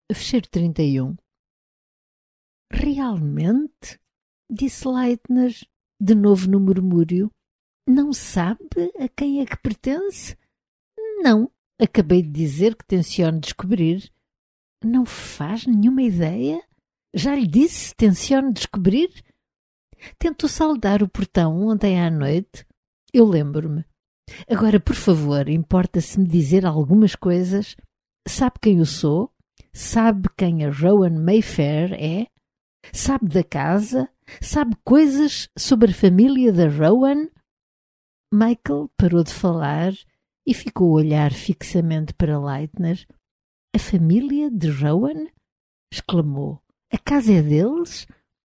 Fecheiro 31. Realmente? Disse Leitner, de novo no murmúrio. Não sabe a quem é que pertence? Não, acabei de dizer que tenciono descobrir. Não faz nenhuma ideia? Já lhe disse, tenciono descobrir? Tentou saldar o portão ontem à noite. Eu lembro-me. Agora, por favor, importa-se me dizer algumas coisas? Sabe quem eu sou? Sabe quem a Rowan Mayfair é? Sabe da casa? Sabe coisas sobre a família da Rowan? Michael parou de falar e ficou a olhar fixamente para Leitner. A família de Rowan? Exclamou. A casa é deles?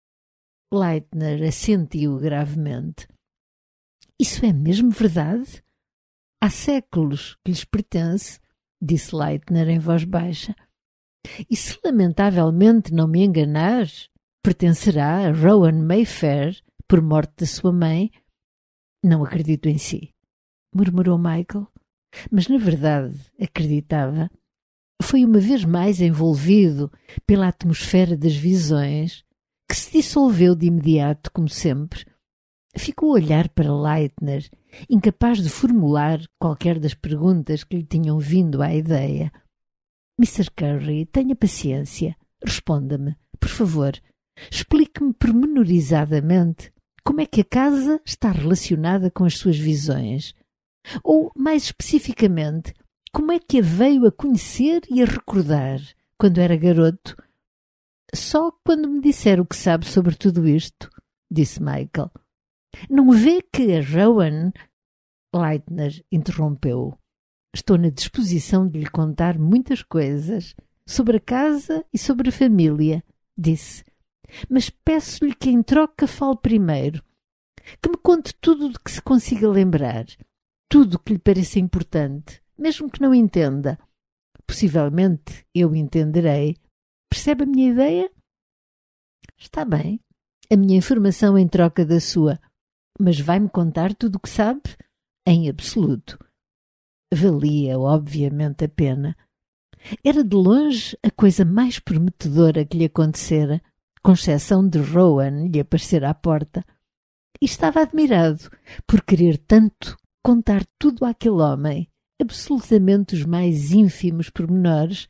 Leitner assentiu gravemente. Isso é mesmo verdade? Há séculos que lhes pertence, disse Leitner em voz baixa. E se lamentavelmente não me enganar, pertencerá a Rowan Mayfair por morte da sua mãe? Não acredito em si, murmurou Michael, mas na verdade acreditava. Foi uma vez mais envolvido pela atmosfera das visões, que se dissolveu de imediato, como sempre. Ficou a olhar para Leitner, incapaz de formular qualquer das perguntas que lhe tinham vindo à ideia. Mr. Curry, tenha paciência. Responda-me, por favor. Explique-me pormenorizadamente como é que a casa está relacionada com as suas visões. Ou, mais especificamente, como é que a veio a conhecer e a recordar quando era garoto? Só quando me disser o que sabe sobre tudo isto, disse Michael. Não vê que a Rowan... Leitner interrompeu-o. Estou na disposição de lhe contar muitas coisas sobre a casa e sobre a família, disse. Mas peço-lhe que em troca fale primeiro. Que me conte tudo de que se consiga lembrar. Tudo que lhe pareça importante, mesmo que não entenda. Possivelmente eu entenderei. Percebe a minha ideia? Está bem. A minha informação em troca da sua. Mas vai-me contar tudo o que sabe? Em absoluto. Valia, obviamente, a pena. Era de longe a coisa mais prometedora que lhe acontecera, com exceção de Rowan lhe aparecer à porta. E estava admirado por querer tanto contar tudo àquele homem, absolutamente os mais ínfimos pormenores.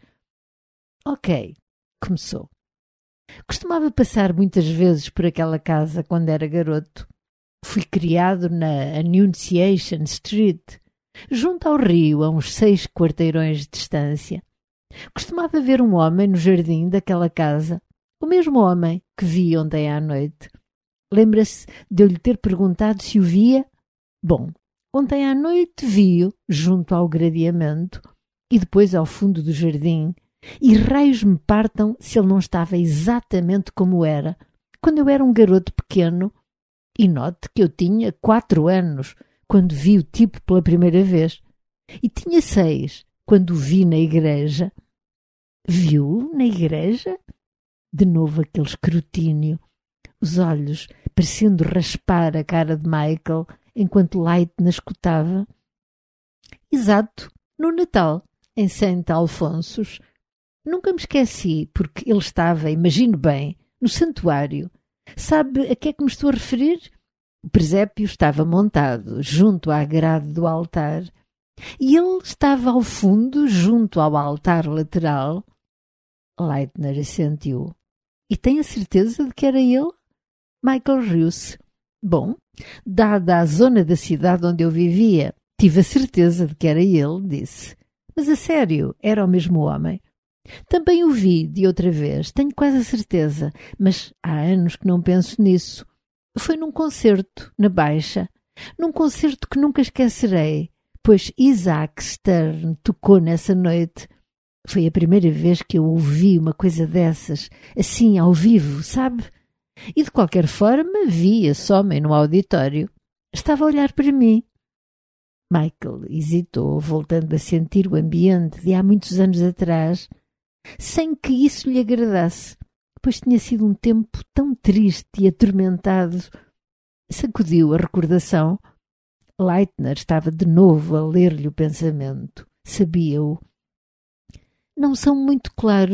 Ok, começou. Costumava passar muitas vezes por aquela casa quando era garoto. Fui criado na Annunciation Street, junto ao rio, a uns 6 quarteirões de distância. Costumava ver um homem no jardim daquela casa, o mesmo homem que vi ontem à noite. Lembra-se de eu lhe ter perguntado se o via? Bom, ontem à noite vi-o junto ao gradeamento e depois ao fundo do jardim, e raios me partam se ele não estava exatamente como era, quando eu era um garoto pequeno. E note que eu tinha 4 anos quando vi o tipo pela primeira vez. E tinha 6 quando o vi na igreja. Viu na igreja? De novo aquele escrutínio, os olhos parecendo raspar a cara de Michael enquanto Leitner escutava. Exato, no Natal, em Saint Alfonsos. Nunca me esqueci, porque ele estava, imagino bem, no santuário. Sabe a que é que me estou a referir? O presépio estava montado junto à grade do altar e ele estava ao fundo, junto ao altar lateral. Leitner assentiu. E tem a certeza de que era ele? Michael riu-se. Bom, dada a zona da cidade onde eu vivia, tive a certeza de que era ele, disse. Mas a sério, era o mesmo homem. Também o vi de outra vez, tenho quase a certeza, mas há anos que não penso nisso. Foi num concerto, na Baixa, num concerto que nunca esquecerei, pois Isaac Stern tocou nessa noite. Foi a primeira vez que eu ouvi uma coisa dessas, assim, ao vivo, sabe? E de qualquer forma vi esse homem no auditório. Estava a olhar para mim. Michael hesitou, voltando a sentir o ambiente de há muitos anos atrás, sem que isso lhe agradasse, pois tinha sido um tempo tão triste e atormentado. Sacudiu a recordação. Leitner estava de novo a ler-lhe o pensamento. Sabia-o. Não são muito claros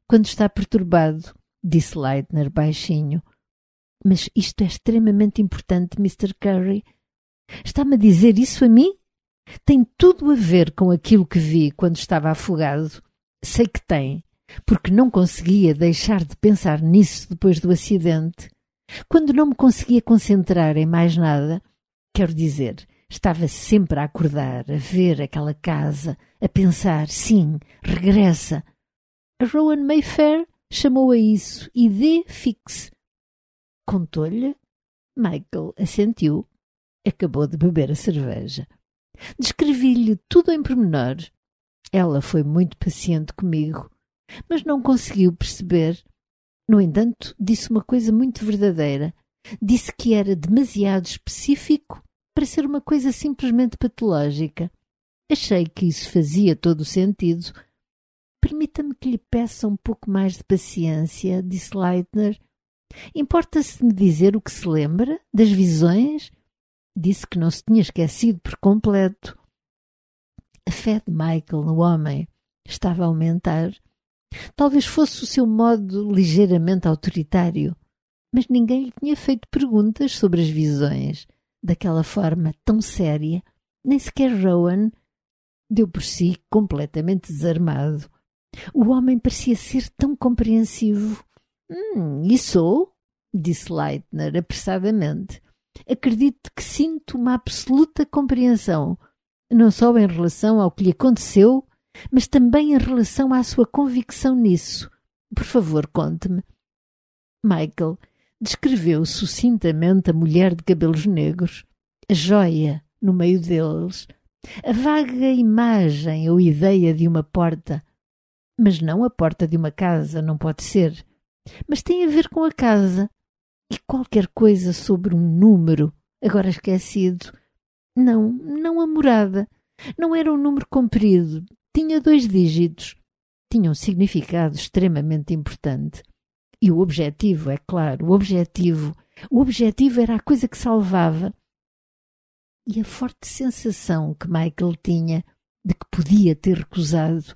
quando está perturbado, disse Leitner baixinho. Mas isto é extremamente importante, Mr. Curry. Está-me a dizer isso a mim? Tem tudo a ver com aquilo que vi quando estava afogado. Sei que tem, porque não conseguia deixar de pensar nisso depois do acidente. Quando não me conseguia concentrar em mais nada, quero dizer, estava sempre a acordar, a ver aquela casa, a pensar, sim, regressa. A Rowan Mayfair chamou a isso idée fixe. Contou-lhe? Michael assentiu. Acabou de beber a cerveja. Descrevi-lhe tudo em pormenor. Ela foi muito paciente comigo, mas não conseguiu perceber. No entanto, disse uma coisa muito verdadeira. Disse que era demasiado específico para ser uma coisa simplesmente patológica. Achei que isso fazia todo o sentido. Permita-me que lhe peça um pouco mais de paciência, disse Leitner. Importa-se de me dizer o que se lembra das visões? Disse que não se tinha esquecido por completo. A fé de Michael no homem estava a aumentar. Talvez fosse o seu modo ligeiramente autoritário, mas ninguém lhe tinha feito perguntas sobre as visões daquela forma tão séria. Nem sequer Rowan. Deu por si completamente desarmado. O homem parecia ser tão compreensivo. E sou? Disse Leitner apressadamente. Acredito que sinto uma absoluta compreensão, não só em relação ao que lhe aconteceu, mas também em relação à sua convicção nisso. Por favor, conte-me. Michael descreveu sucintamente a mulher de cabelos negros, a joia no meio deles, a vaga imagem ou ideia de uma porta. Mas não a porta de uma casa, não pode ser. Mas tem a ver com a casa. E qualquer coisa sobre um número, agora esquecido. Não a morada. Não era um número comprido. Tinha 2 dígitos. Tinha um significado extremamente importante. E o objetivo, é claro, o objetivo era a coisa que salvava. E a forte sensação que Michael tinha de que podia ter recusado.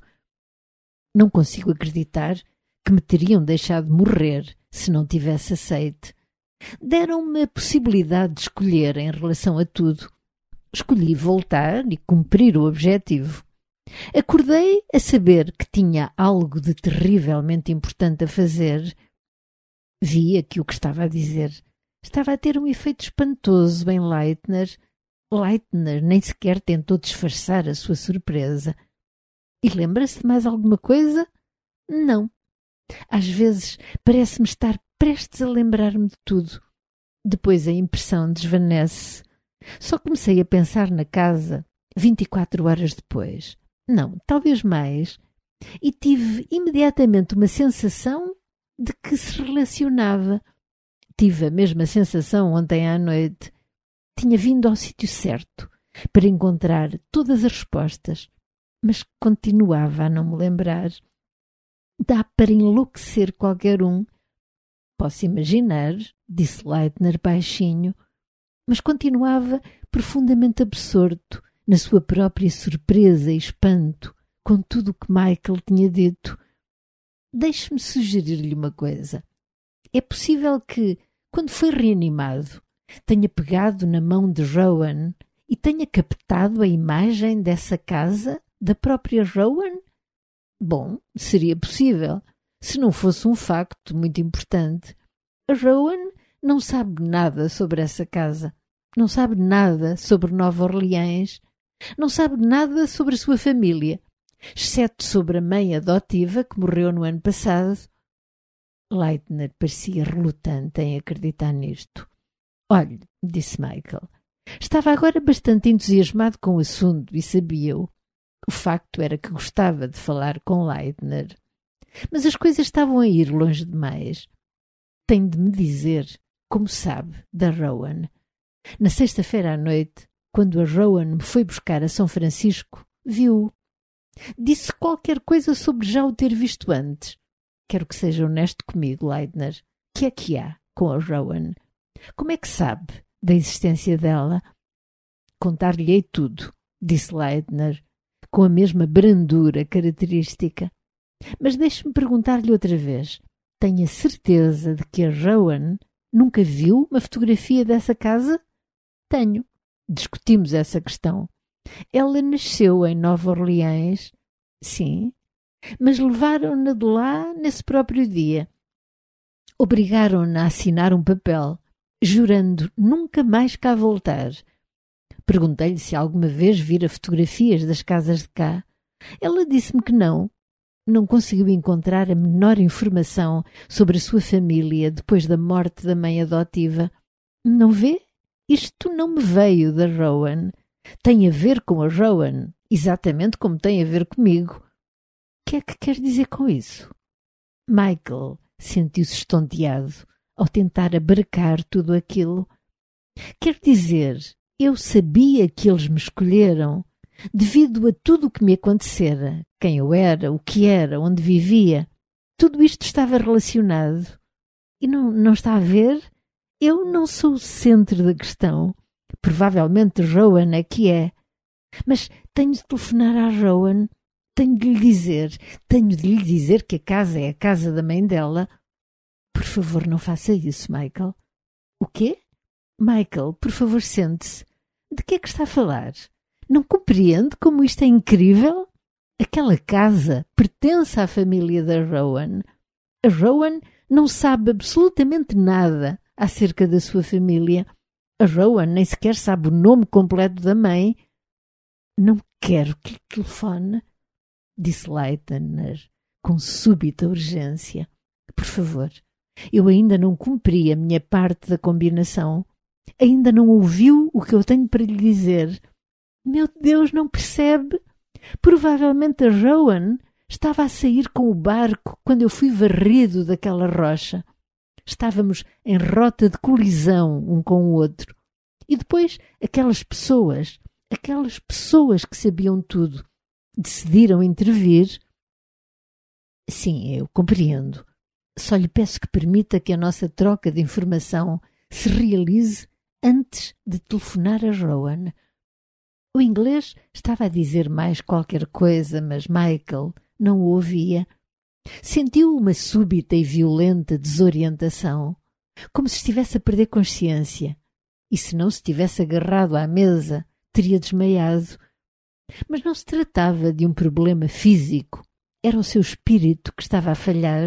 Não consigo acreditar que me teriam deixado morrer se não tivesse aceite. Deram-me a possibilidade de escolher em relação a tudo. Escolhi voltar e cumprir o objetivo. Acordei a saber que tinha algo de terrivelmente importante a fazer. Via que o que estava a dizer estava a ter um efeito espantoso em Leitner. Leitner nem sequer tentou disfarçar a sua surpresa. E lembra-se de mais alguma coisa? Não. Às vezes parece-me estar prestes a lembrar-me de tudo. Depois a impressão desvanece. Só comecei a pensar na casa 24 horas depois. Não, talvez mais. E tive imediatamente uma sensação de que se relacionava. Tive a mesma sensação ontem à noite. Tinha vindo ao sítio certo para encontrar todas as respostas, mas continuava a não me lembrar. Dá para enlouquecer qualquer um. Posso imaginar, disse Leitner baixinho, mas continuava profundamente absorto na sua própria surpresa e espanto com tudo o que Michael tinha dito. Deixe-me sugerir-lhe uma coisa. É possível que, quando foi reanimado, tenha pegado na mão de Rowan e tenha captado a imagem dessa casa, da própria Rowan? Bom, seria possível, se não fosse um facto muito importante. A Rowan não sabe nada sobre essa casa, não sabe nada sobre Nova Orleans, não sabe nada sobre a sua família, exceto sobre a mãe adotiva que morreu no ano passado. Leitner parecia relutante em acreditar nisto. Olhe, disse Michael, estava agora bastante entusiasmado com o assunto e sabia-o. O facto era que gostava de falar com Leitner. Mas as coisas estavam a ir longe demais. Tem de me dizer como sabe da Rowan. Na sexta-feira à noite, quando a Rowan me foi buscar a São Francisco, viu-o. Disse qualquer coisa sobre já o ter visto antes. Quero que seja honesto comigo, Leitner. Que é que há com a Rowan? Como é que sabe da existência dela? Contar-lhe-ei tudo, disse Leitner, com a mesma brandura característica. Mas deixe-me perguntar-lhe outra vez. Tenho a certeza de que a Rowan nunca viu uma fotografia dessa casa? Tenho. Discutimos essa questão. Ela nasceu em Nova Orleans, sim, mas levaram-na de lá nesse próprio dia. Obrigaram-na a assinar um papel, jurando nunca mais cá voltar. Perguntei-lhe se alguma vez vira fotografias das casas de cá. Ela disse-me que não. Não conseguiu encontrar a menor informação sobre a sua família depois da morte da mãe adotiva. Não vê? Isto não me veio da Rowan. Tem a ver com a Rowan, exatamente como tem a ver comigo. O que é que quer dizer com isso? Michael sentiu-se estonteado ao tentar abarcar tudo aquilo. Quer dizer, eu sabia que eles me escolheram devido a tudo o que me acontecera, quem eu era, o que era, onde vivia. Tudo isto estava relacionado. E não está a ver? Eu não sou o centro da questão. Provavelmente Rowan é que é. Mas tenho de telefonar à Rowan. Tenho de lhe dizer que a casa é a casa da mãe dela. Por favor, não faça isso, Michael. O quê? Michael, por favor, sente-se. De que é que está a falar? Não compreende como isto é incrível? Aquela casa pertence à família da Rowan. A Rowan não sabe absolutamente nada acerca da sua família. A Rowan nem sequer sabe o nome completo da mãe. Não quero que lhe telefone, disse Leitner com súbita urgência. Por favor, eu ainda não cumpri a minha parte da combinação. Ainda não ouviu o que eu tenho para lhe dizer. Meu Deus, não percebe? Provavelmente a Rowan estava a sair com o barco quando eu fui varrido daquela rocha. Estávamos em rota de colisão um com o outro. E depois aquelas pessoas que sabiam tudo, decidiram intervir. Sim, eu compreendo. Só lhe peço que permita que a nossa troca de informação se realize antes de telefonar a Rowan. O inglês estava a dizer mais qualquer coisa, mas Michael não o ouvia. Sentiu uma súbita e violenta desorientação, como se estivesse a perder consciência, e se não se tivesse agarrado à mesa, teria desmaiado. Mas não se tratava de um problema físico, era o seu espírito que estava a falhar,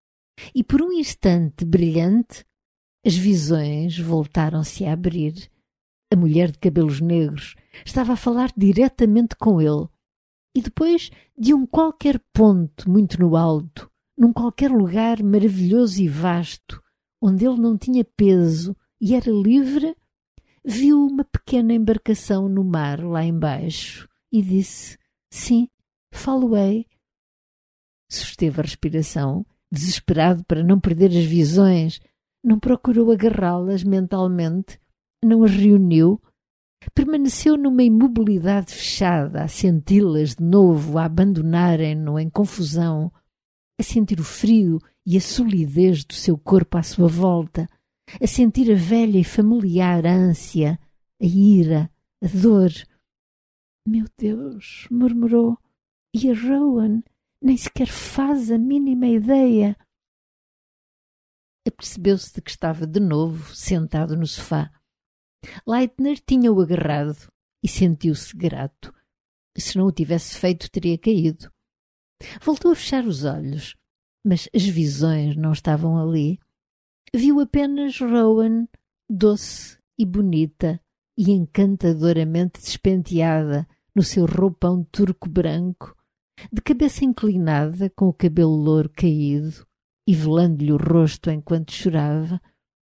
e por um instante brilhante, as visões voltaram-se a abrir. A mulher de cabelos negros estava a falar diretamente com ele, e depois de um qualquer ponto muito no alto, num qualquer lugar maravilhoso e vasto, onde ele não tinha peso e era livre, viu uma pequena embarcação no mar lá embaixo e disse: sim, falo-ei. Susteve a respiração, desesperado para não perder as visões, não procurou agarrá-las mentalmente, não as reuniu, permaneceu numa imobilidade fechada, a senti-las de novo, a abandonarem-no em confusão, a sentir o frio e a solidez do seu corpo à sua volta, a sentir a velha e familiar ânsia, a ira, a dor. Meu Deus, murmurou, e a Rowan nem sequer faz a mínima ideia. Apercebeu-se de que estava de novo sentado no sofá. Leitner tinha-o agarrado e sentiu-se grato. Se não o tivesse feito, teria caído. Voltou a fechar os olhos, mas as visões não estavam ali. Viu apenas Rowan, doce e bonita e encantadoramente despenteada no seu roupão turco-branco, de cabeça inclinada, com o cabelo louro caído e velando-lhe o rosto enquanto chorava.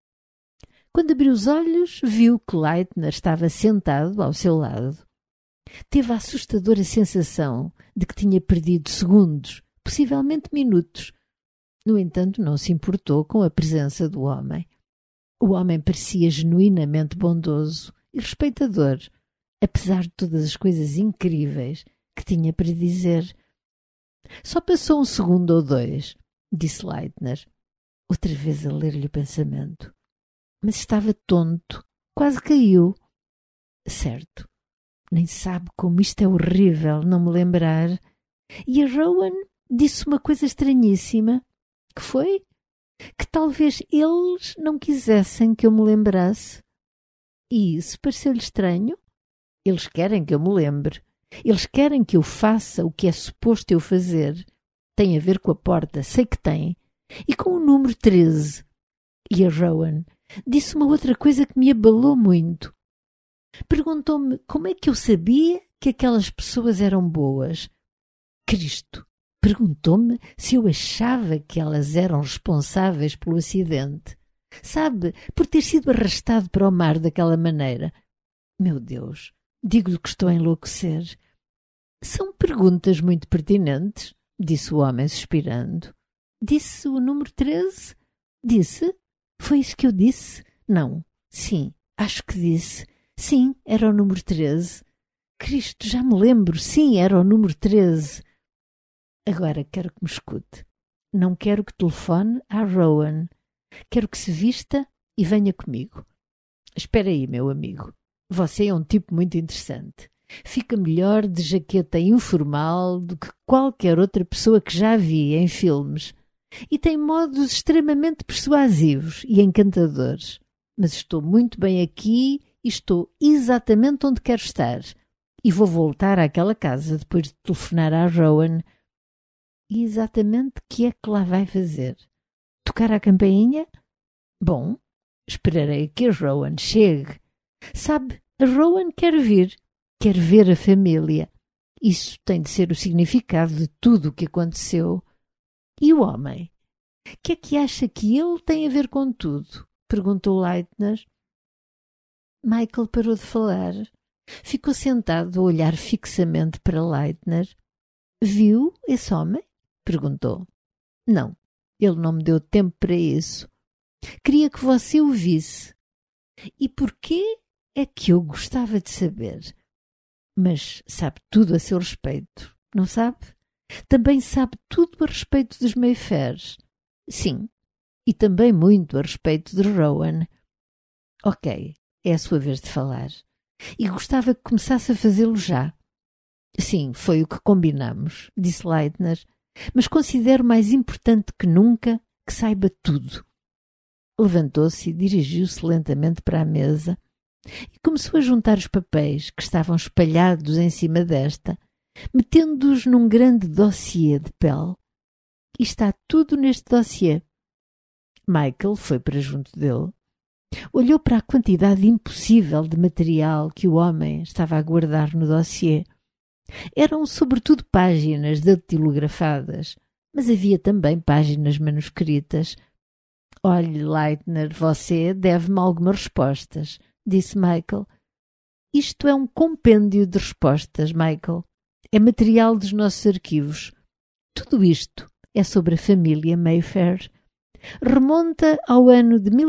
Quando abriu os olhos, viu que Leitner estava sentado ao seu lado. Teve a assustadora sensação de que tinha perdido segundos, possivelmente minutos. No entanto, não se importou com a presença do homem. O homem parecia genuinamente bondoso e respeitador, apesar de todas as coisas incríveis que tinha para dizer. Só passou um segundo ou dois, disse Leitner, outra vez a ler-lhe o pensamento. Mas estava tonto, quase caiu. Certo, nem sabe como isto é horrível não me lembrar. E a Rowan disse uma coisa estranhíssima, que foi que talvez eles não quisessem que eu me lembrasse. E isso pareceu-lhe estranho. Eles querem que eu me lembre. Eles querem que eu faça o que é suposto eu fazer. Tem a ver com a porta, sei que tem. E com o número 13. E a Rowan disse uma outra coisa que me abalou muito. Perguntou-me como é que eu sabia que aquelas pessoas eram boas. Cristo! Perguntou-me se eu achava que elas eram responsáveis pelo acidente. Sabe, por ter sido arrastado para o mar daquela maneira. Meu Deus, digo-lhe que estou a enlouquecer. São perguntas muito pertinentes, disse o homem suspirando. Disse o número 13? Disse? Foi isso que eu disse? Não. Sim, acho que disse. Sim, era o número 13. Cristo, já me lembro. Sim, era o número 13. Agora quero que me escute. Não quero que telefone à Rowan. Quero que se vista e venha comigo. Espera aí, meu amigo. Você é um tipo muito interessante. Fica melhor de jaqueta informal do que qualquer outra pessoa que já vi em filmes. E tem modos extremamente persuasivos e encantadores. Mas estou muito bem aqui e estou exatamente onde quero estar. E vou voltar àquela casa depois de telefonar à Rowan. E exatamente o que é que lá vai fazer? Tocar a campainha? Bom, esperarei que a Rowan chegue. Sabe, a Rowan quer vir, quer ver a família. Isso tem de ser o significado de tudo o que aconteceu. E o homem? O que é que acha que ele tem a ver com tudo? Perguntou Leitner. Michael parou de falar. Ficou sentado a olhar fixamente para Leitner. Viu esse homem? Perguntou. Não, ele não me deu tempo para isso. Queria que você o visse. E porquê é que eu gostava de saber? Mas sabe tudo a seu respeito, não sabe? Também sabe tudo a respeito dos Mayfairs. Sim, e também muito a respeito de Rowan. Ok, é a sua vez de falar. E gostava que começasse a fazê-lo já. Sim, foi o que combinamos, disse Leitner. Mas considero mais importante que nunca que saiba tudo. Levantou-se e dirigiu-se lentamente para a mesa e começou a juntar os papéis que estavam espalhados em cima desta, metendo-os num grande dossiê de pele. E está tudo neste dossiê. Michael foi para junto dele, olhou para a quantidade impossível de material que o homem estava a guardar no dossiê. Eram sobretudo páginas datilografadas, mas havia também páginas manuscritas. Olhe, Leitner, você deve-me algumas respostas, disse Michael. Isto é um compêndio de respostas, Michael. É material dos nossos arquivos. Tudo isto é sobre a família Mayfair. Remonta ao ano de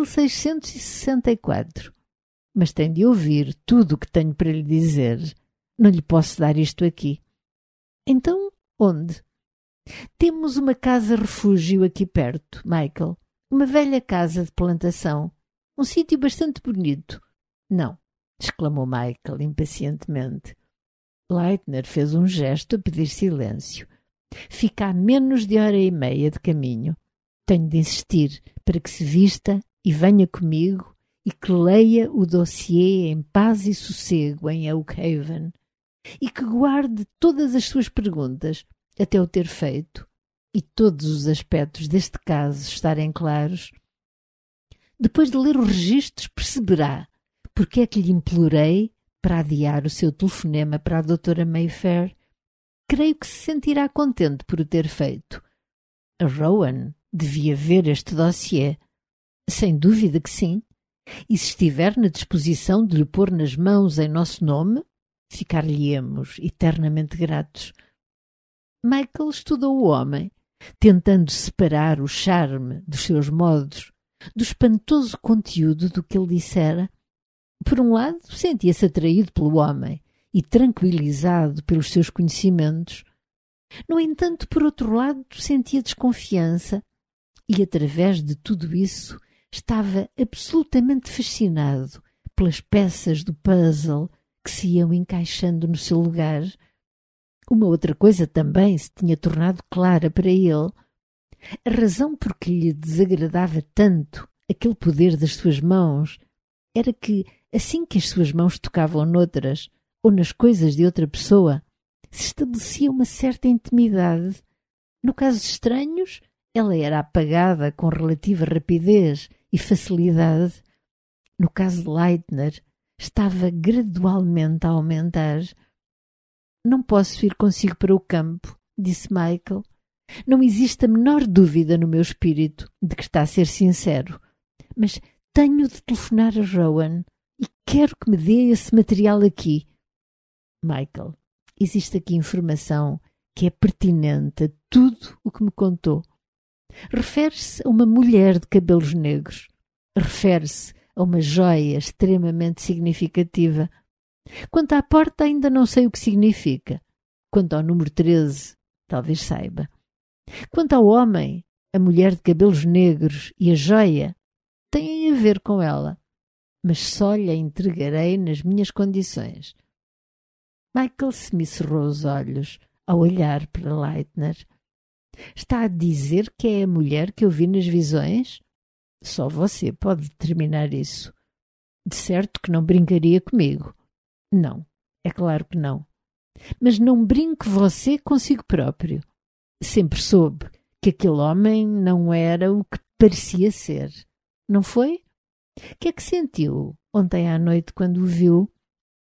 1664. Mas tem de ouvir tudo o que tenho para lhe dizer. Não lhe posso dar isto aqui. Então, onde? Temos uma casa-refúgio aqui perto, Michael. Uma velha casa de plantação. Um sítio bastante bonito. Não, exclamou Michael impacientemente. Leitner fez um gesto a pedir silêncio. Fica a menos de hora e meia de caminho. Tenho de insistir para que se vista e venha comigo e que leia o dossiê em paz e sossego em Oakhaven. E que guarde todas as suas perguntas até o ter feito e todos os aspectos deste caso estarem claros. Depois de ler os registros, perceberá porque é que lhe implorei para adiar o seu telefonema para a doutora Mayfair. Creio que se sentirá contente por o ter feito. A Rowan devia ver este dossiê. Sem dúvida que sim. E se estiver na disposição de lhe pôr nas mãos em nosso nome, ficar-lhe-emos eternamente gratos. Michael estudou o homem, tentando separar o charme dos seus modos do espantoso conteúdo do que ele dissera. Por um lado, sentia-se atraído pelo homem e tranquilizado pelos seus conhecimentos. No entanto, por outro lado, sentia desconfiança e, através de tudo isso, estava absolutamente fascinado pelas peças do puzzle que se iam encaixando no seu lugar. Uma outra coisa também se tinha tornado clara para ele. A razão por que lhe desagradava tanto aquele poder das suas mãos era que, assim que as suas mãos tocavam noutras ou nas coisas de outra pessoa, se estabelecia uma certa intimidade. No caso de estranhos, ela era apagada com relativa rapidez e facilidade. No caso de Leitner, estava gradualmente a aumentar. Não posso ir consigo para o campo, disse Michael. Não existe a menor dúvida no meu espírito de que está a ser sincero, mas tenho de telefonar a Rowan e quero que me dê esse material aqui. Michael, existe aqui informação que é pertinente a tudo o que me contou. Refere-se a uma mulher de cabelos negros. Refere-se a uma joia extremamente significativa. Quanto à porta, ainda não sei o que significa. Quanto ao número 13, talvez saiba. Quanto ao homem, a mulher de cabelos negros e a joia têm a ver com ela, mas só lhe a entregarei nas minhas condições. Michael semicerrou os olhos ao olhar para Leitner. Está a dizer que é a mulher que eu vi nas visões? Só você pode determinar isso. De certo que não brincaria comigo. Não, é claro que não. Mas não brinque você consigo próprio. Sempre soube que aquele homem não era o que parecia ser. Não foi? O que é que sentiu ontem à noite quando o viu?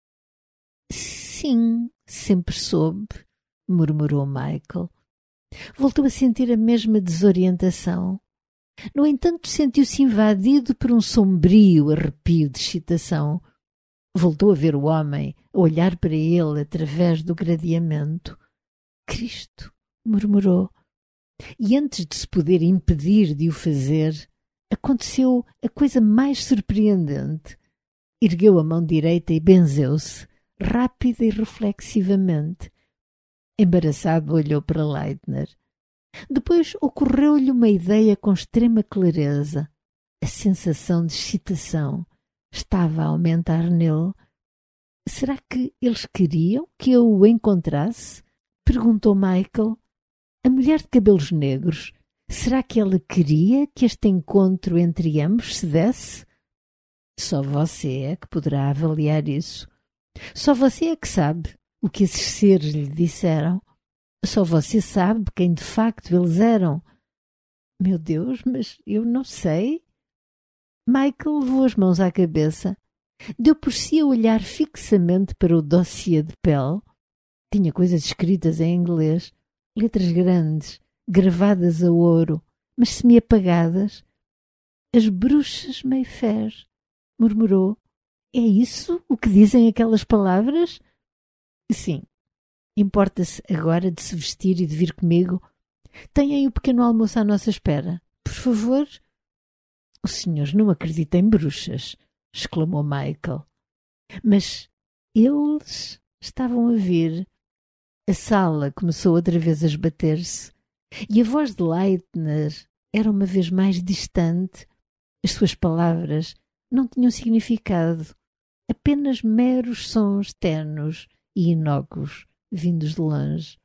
Sim, sempre soube, murmurou Michael. Voltou a sentir a mesma desorientação. No entanto, sentiu-se invadido por um sombrio arrepio de excitação. Voltou a ver o homem, a olhar para ele através do gradeamento. Cristo! Murmurou. E antes de se poder impedir de o fazer, aconteceu a coisa mais surpreendente. Ergueu a mão direita e benzeu-se, rápida e reflexivamente. Embaraçado, olhou para Leitner. Depois ocorreu-lhe uma ideia com extrema clareza. A sensação de excitação estava a aumentar nele. Será que eles queriam que eu o encontrasse? Perguntou Michael. A mulher de cabelos negros, será que ela queria que este encontro entre ambos se desse? Só você é que poderá avaliar isso. Só você é que sabe o que esses seres lhe disseram. Só você sabe quem de facto eles eram. Meu Deus, mas eu não sei. Michael levou as mãos à cabeça. Deu por si a olhar fixamente para o dossiê de pele. Tinha coisas escritas em inglês, letras grandes, gravadas a ouro, mas semi-apagadas. As bruxas Mayfair, murmurou. É isso o que dizem aquelas palavras? Sim. Importa-se agora de se vestir e de vir comigo? Tenham o pequeno almoço à nossa espera. Por favor. O senhor não acredita em bruxas, exclamou Michael. Mas eles estavam a vir. A sala começou outra vez a esbater-se e a voz de Leitner era uma vez mais distante. As suas palavras não tinham significado, apenas meros sons tenues e inócuos vindos de longe.